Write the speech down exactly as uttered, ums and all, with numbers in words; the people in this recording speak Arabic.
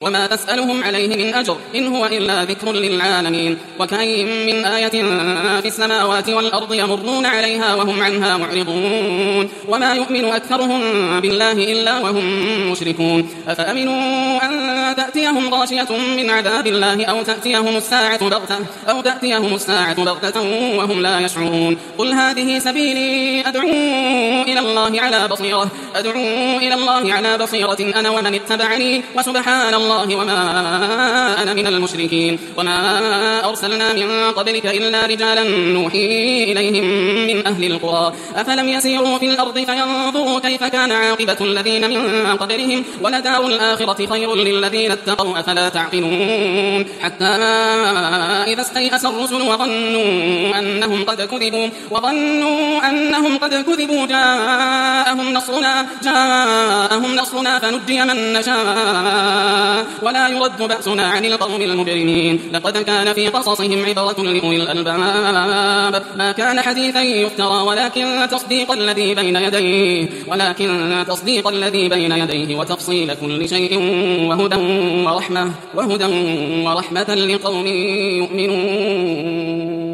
وما تسألهم عليه من أجر إن هو إلا ذكر للعالمين. وكأين من آية في السماوات والأرض يمرون عليها وهم عنها معرضون وما يؤمن أكثرهم بالله إلا وهم مشركون. أفأمنوا أن تأتيهم غاشية من عذاب الله أو تأتيهم الساعة بغتة أو تأتيهم الساعة بغتة وهم لا يشعرون. قل هذه سبيلي أدعو إلى الله على بصيرة أدعو إلى الله على بصيرة أنا ومن اتبعني وسبحان الله وما أنا من المشركين. وما أرسلنا من قبلك إلا رجالا نوحي إليهم من أهل القرى أفلم يسيروا في الأرض فينظروا كيف كان عاقبة الذين من قبلهم ولدار الآخرة خير للذين اتقوا أفلا تعقلون. حتى إذا استيأس الرسل وظنوا أنهم قد كذبوا وظنوا أنهم قد كذبوا جاءهم نصرنا جاءهم نصرنا فنجي من نشاء ولا يرد بأسنا عن القوم المجرمين. لقد كان في قصصهم عبرة لأولي الألباب ما كان حديثا يفترى ولكن تصديق الذي بين يديه ولكن تصديق الذي بين يديه وتفصيل كل شيء وهدى ورحمة وهدى ورحمة لقوم يؤمنون.